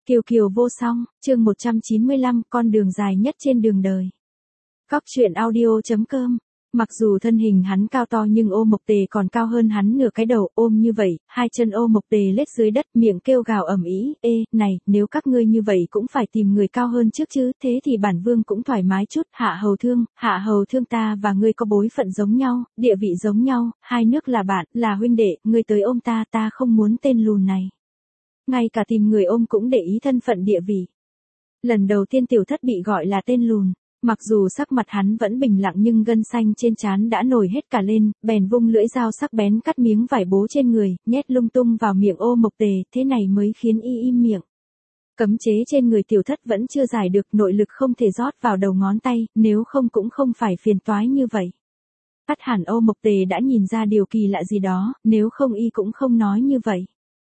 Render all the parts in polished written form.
Kiều Kiều vô song, chương 195, con đường dài nhất trên đường đời. Góc truyện audio.com. Mặc dù thân hình hắn cao to nhưng Ô Mộc Tề còn cao hơn hắn nửa cái đầu, ôm như vậy, hai chân Ô Mộc Tề lết dưới đất, miệng kêu gào ầm ĩ, "Ê, này, nếu các ngươi như vậy cũng phải tìm người cao hơn trước chứ, thế thì bản vương cũng thoải mái chút, Hạ Hầu Thương ta và ngươi có bối phận giống nhau, địa vị giống nhau, hai nước là bạn, là huynh đệ, ngươi tới ôm ta, ta không muốn tên lùn này." Ngay cả tìm người ôm cũng để ý thân phận địa vị. Lần đầu tiên Tiểu Thất bị gọi là tên lùn, mặc dù sắc mặt hắn vẫn bình lặng nhưng gân xanh trên trán đã nổi hết cả lên, bèn vung lưỡi dao sắc bén cắt miếng vải bố trên người, nhét lung tung vào miệng Ô Mộc Tề, thế này mới khiến y im miệng. Cấm chế trên người Tiểu Thất vẫn chưa giải được, nội lực không thể rót vào đầu ngón tay, nếu không cũng không phải phiền toái như vậy. Ắt hẳn Ô Mộc Tề đã nhìn ra điều kỳ lạ gì đó, nếu không y cũng không nói như vậy.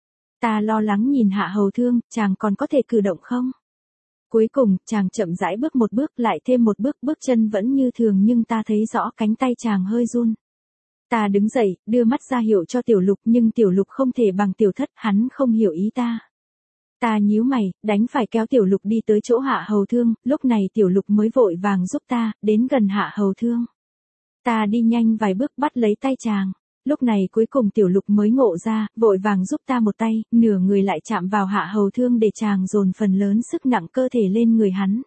Ta lo lắng nhìn Hạ Hầu Thương, chàng còn có thể cử động không? Cuối cùng, chàng chậm rãi bước một bước, lại thêm một bước, bước chân vẫn như thường nhưng ta thấy rõ cánh tay chàng hơi run. Ta đứng dậy, đưa mắt ra hiệu cho Tiểu Lục nhưng Tiểu Lục không thể bằng Tiểu Thất, hắn không hiểu ý ta. Ta nhíu mày, đánh phải kéo Tiểu Lục đi tới chỗ Hạ Hầu Thương, lúc này Tiểu Lục mới vội vàng giúp ta, đến gần Hạ Hầu Thương. Ta đi nhanh vài bước bắt lấy tay chàng. Lúc này cuối cùng Tiểu Lục mới ngộ ra, vội vàng giúp ta một tay, nửa người lại chạm vào Hạ Hầu Thương để chàng dồn phần lớn sức nặng cơ thể lên người hắn.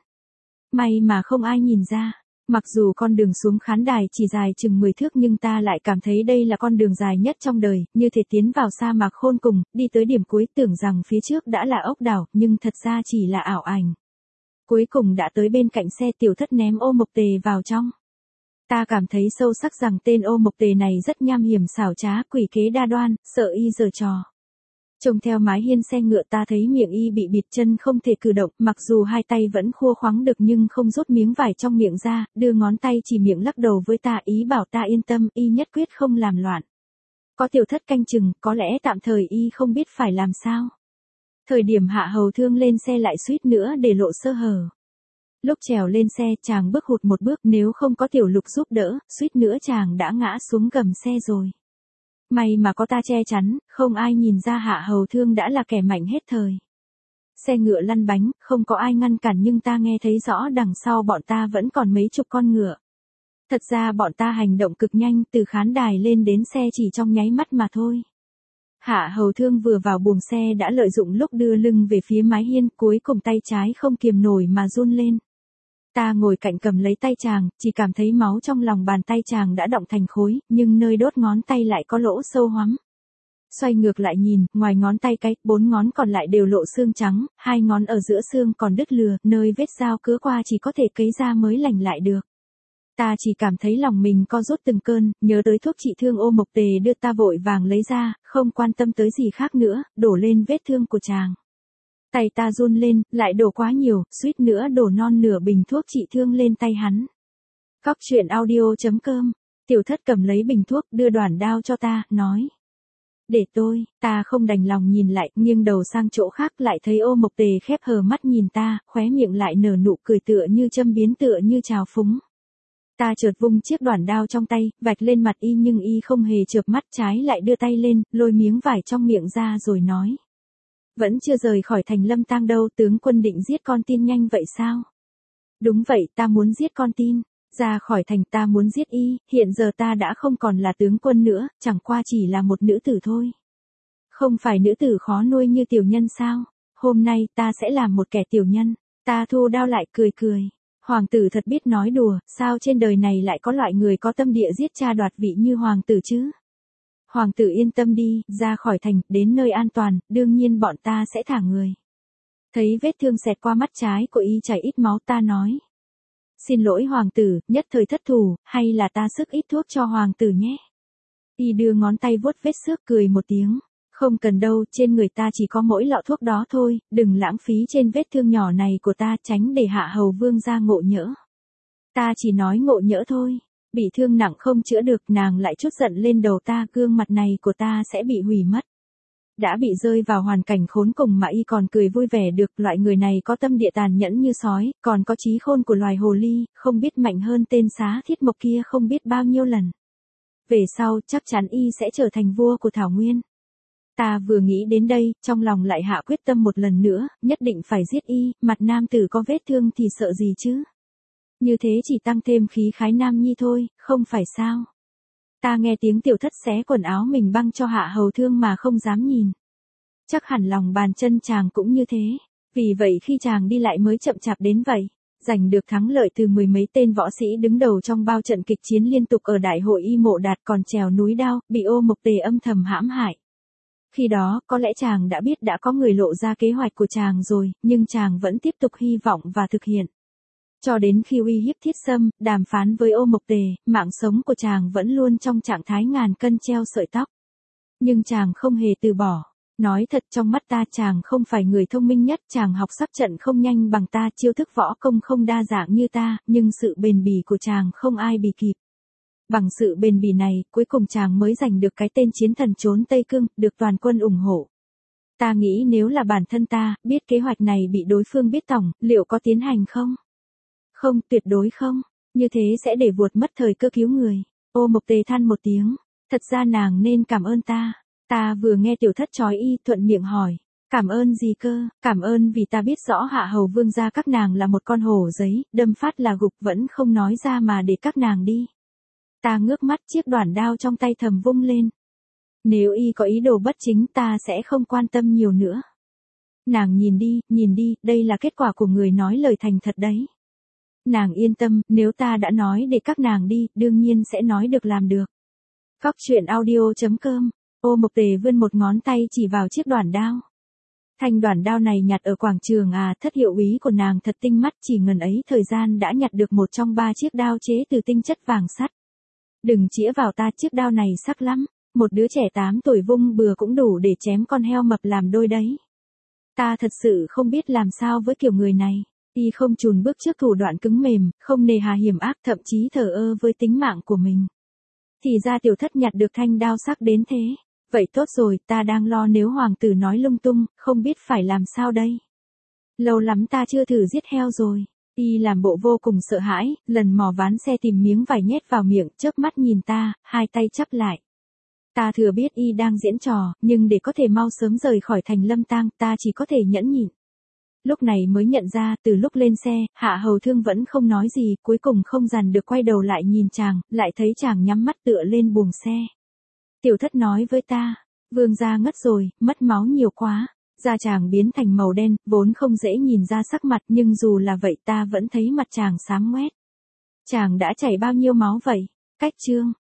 May mà không ai nhìn ra. Mặc dù con đường xuống khán đài chỉ dài chừng 10 thước nhưng ta lại cảm thấy đây là con đường dài nhất trong đời, như thể tiến vào sa mạc khôn cùng, đi tới điểm cuối tưởng rằng phía trước đã là ốc đảo, nhưng thật ra chỉ là ảo ảnh. Cuối cùng đã tới bên cạnh xe, Tiểu Thất ném Ô Mộc Tề vào trong. Ta cảm thấy sâu sắc rằng tên Ô Mộc Tề này rất nham hiểm xảo trá, quỷ kế đa đoan, sợ y giở trò. Trông theo mái hiên xe ngựa ta thấy miệng y bị bịt, chân không thể cử động, mặc dù hai tay vẫn khua khoắng được nhưng không rút miếng vải trong miệng ra, đưa ngón tay chỉ miệng lắc đầu với ta, ý bảo ta yên tâm, y nhất quyết không làm loạn. Có Tiểu Thất canh chừng, có lẽ tạm thời y không biết phải làm sao. Thời điểm Hạ Hầu Thương lên xe lại suýt nữa để lộ sơ hở. Lúc trèo lên xe, chàng bước hụt một bước, nếu không có Tiểu Lục giúp đỡ, suýt nữa chàng đã ngã xuống gầm xe rồi. May mà có ta che chắn, không ai nhìn ra Hạ Hầu Thương đã là kẻ mạnh hết thời. Xe ngựa lăn bánh, không có ai ngăn cản nhưng ta nghe thấy rõ đằng sau bọn ta vẫn còn mấy chục con ngựa. Thật ra bọn ta hành động cực nhanh, từ khán đài lên đến xe chỉ trong nháy mắt mà thôi. Hạ Hầu Thương vừa vào buồng xe đã lợi dụng lúc đưa lưng về phía mái hiên, cuối cùng tay trái không kiềm nổi mà run lên. Ta ngồi cạnh cầm lấy tay chàng, chỉ cảm thấy máu trong lòng bàn tay chàng đã đọng thành khối, nhưng nơi đốt ngón tay lại có lỗ sâu hoắm. Xoay ngược lại nhìn, ngoài ngón tay cái, 4 ngón còn lại đều lộ xương trắng, 2 ngón ở giữa xương còn đứt lừa, nơi vết dao cứa qua chỉ có thể cấy ra mới lành lại được. Ta chỉ cảm thấy lòng mình co rút từng cơn, nhớ tới thuốc trị thương Ô Mộc Tề đưa ta vội vàng lấy ra, không quan tâm tới gì khác nữa, đổ lên vết thương của chàng. Tay ta run lên, lại đổ quá nhiều, suýt nữa đổ non nửa bình thuốc trị thương lên tay hắn. Góc truyện audio.com. Tiểu Thất cầm lấy bình thuốc, đưa đoạn đao cho ta, nói. Để tôi, ta không đành lòng nhìn lại, nghiêng đầu sang chỗ khác lại thấy Ô Mộc Tề khép hờ mắt nhìn ta, khóe miệng lại nở nụ cười tựa như châm biếm tựa như trào phúng. Ta chợt vung chiếc đoạn đao trong tay, vạch lên mặt y nhưng y không hề chợp mắt, trái lại đưa tay lên, lôi miếng vải trong miệng ra rồi nói. Vẫn chưa rời khỏi thành Lâm Tang đâu, tướng quân định giết con tin nhanh vậy sao? Đúng vậy, ta muốn giết con tin. Ra khỏi thành ta muốn giết y, hiện giờ ta đã không còn là tướng quân nữa, chẳng qua chỉ là một nữ tử thôi. Không phải nữ tử khó nuôi như tiểu nhân sao? Hôm nay ta sẽ làm một kẻ tiểu nhân. Ta thu đao lại cười cười. Hoàng tử thật biết nói đùa, sao trên đời này lại có loại người có tâm địa giết cha đoạt vị như hoàng tử chứ? Hoàng tử yên tâm đi, ra khỏi thành, đến nơi an toàn, đương nhiên bọn ta sẽ thả người. Thấy vết thương xẹt qua mắt trái của y chảy ít máu, ta nói. Xin lỗi hoàng tử, nhất thời thất thủ, hay là ta sức ít thuốc cho hoàng tử nhé. Y đưa ngón tay vuốt vết xước cười một tiếng. Không cần đâu, trên người ta chỉ có mỗi lọ thuốc đó thôi, đừng lãng phí trên vết thương nhỏ này của ta, tránh để Hạ Hầu Vương ra ngộ nhỡ. Ta chỉ nói ngộ nhỡ thôi. Bị thương nặng không chữa được, nàng lại trút giận lên đầu ta, gương mặt này của ta sẽ bị hủy mất. Đã bị rơi vào hoàn cảnh khốn cùng mà y còn cười vui vẻ được, loại người này có tâm địa tàn nhẫn như sói, còn có trí khôn của loài hồ ly, không biết mạnh hơn tên Xá Thiết Mộc kia không biết bao nhiêu lần. Về sau, chắc chắn y sẽ trở thành vua của Thảo Nguyên. Ta vừa nghĩ đến đây, trong lòng lại hạ quyết tâm một lần nữa, nhất định phải giết y, mặt nam tử có vết thương thì sợ gì chứ. Như thế chỉ tăng thêm khí khái nam nhi thôi, không phải sao. Ta nghe tiếng tiểu thất xé quần áo mình băng cho Hạ Hầu Thương mà không dám nhìn. Chắc hẳn lòng bàn chân chàng cũng như thế, vì vậy khi chàng đi lại mới chậm chạp đến vậy. Giành được thắng lợi từ mười mấy tên võ sĩ đứng đầu trong bao trận kịch chiến liên tục ở đại hội Y Mộ Đạt, còn trèo núi đao, bị Ô Mộc Tề âm thầm hãm hại. Khi đó, có lẽ chàng đã biết đã có người lộ ra kế hoạch của chàng rồi, nhưng chàng vẫn tiếp tục hy vọng và thực hiện. Cho đến khi uy hiếp Thiết Sâm, đàm phán với Ô Mộc Tề, mạng sống của chàng vẫn luôn trong trạng thái ngàn cân treo sợi tóc. Nhưng chàng không hề từ bỏ. Nói thật, trong mắt ta chàng không phải người thông minh nhất, chàng học sắp trận không nhanh bằng ta, chiêu thức võ công không đa dạng như ta, nhưng sự bền bỉ của chàng không ai bì kịp. Bằng sự bền bỉ này, cuối cùng chàng mới giành được cái tên chiến thần trốn Tây Cương, được toàn quân ủng hộ. Ta nghĩ nếu là bản thân ta, biết kế hoạch này bị đối phương biết tỏng, liệu có tiến hành không? Không, tuyệt đối không. Như thế sẽ để vuột mất thời cơ cứu người. Ô Mộc Tề than một tiếng. Thật ra nàng nên cảm ơn ta. Ta vừa nghe tiểu thất chói y, thuận miệng hỏi. Cảm ơn gì cơ? Cảm ơn vì ta biết rõ Hạ Hầu Vương gia các nàng là một con hổ giấy, đâm phát là gục, vẫn không nói ra mà để các nàng đi. Ta ngước mắt, chiếc đoản đao trong tay thầm vung lên. Nếu y có ý đồ bất chính ta sẽ không quan tâm nhiều nữa. Nàng nhìn đi, đây là kết quả của người nói lời thành thật đấy. Nàng yên tâm, nếu ta đã nói để các nàng đi, đương nhiên sẽ nói được làm được. Góc truyện audio.com. Ô Mộc Tề vươn một ngón tay chỉ vào chiếc đoản đao. Thanh đoản đao này nhặt ở quảng trường à, thất hiệu úy của nàng thật tinh mắt, chỉ ngần ấy thời gian đã nhặt được một trong 3 chiếc đao chế từ tinh chất vàng sắt. Đừng chĩa vào ta, chiếc đao này sắc lắm, một đứa trẻ 8 tuổi vung bừa cũng đủ để chém con heo mập làm đôi đấy. Ta thật sự không biết làm sao với kiểu người này. Y không chùn bước trước thủ đoạn cứng mềm, không nề hà hiểm ác, thậm chí thờ ơ với tính mạng của mình. Thì ra tiểu thất nhặt được thanh đao sắc đến thế. Vậy tốt rồi, ta đang lo nếu hoàng tử nói lung tung, không biết phải làm sao đây. Lâu lắm ta chưa thử giết heo rồi. Y làm bộ vô cùng sợ hãi, lần mò ván xe tìm miếng vải nhét vào miệng, chớp mắt nhìn ta, hai tay chắp lại. Ta thừa biết y đang diễn trò, nhưng để có thể mau sớm rời khỏi thành Lâm Tang, ta chỉ có thể nhẫn nhịn. Lúc này mới nhận ra, từ lúc lên xe, Hạ Hầu Thương vẫn không nói gì, cuối cùng không dằn được quay đầu lại nhìn chàng, lại thấy chàng nhắm mắt tựa lên buồng xe. Tiểu thất nói với ta, Vương gia ngất rồi, mất máu nhiều quá. Da chàng biến thành màu đen, vốn không dễ nhìn ra sắc mặt, nhưng dù là vậy ta vẫn thấy mặt chàng xám ngoét. Chàng đã chảy bao nhiêu máu vậy? Cách chương.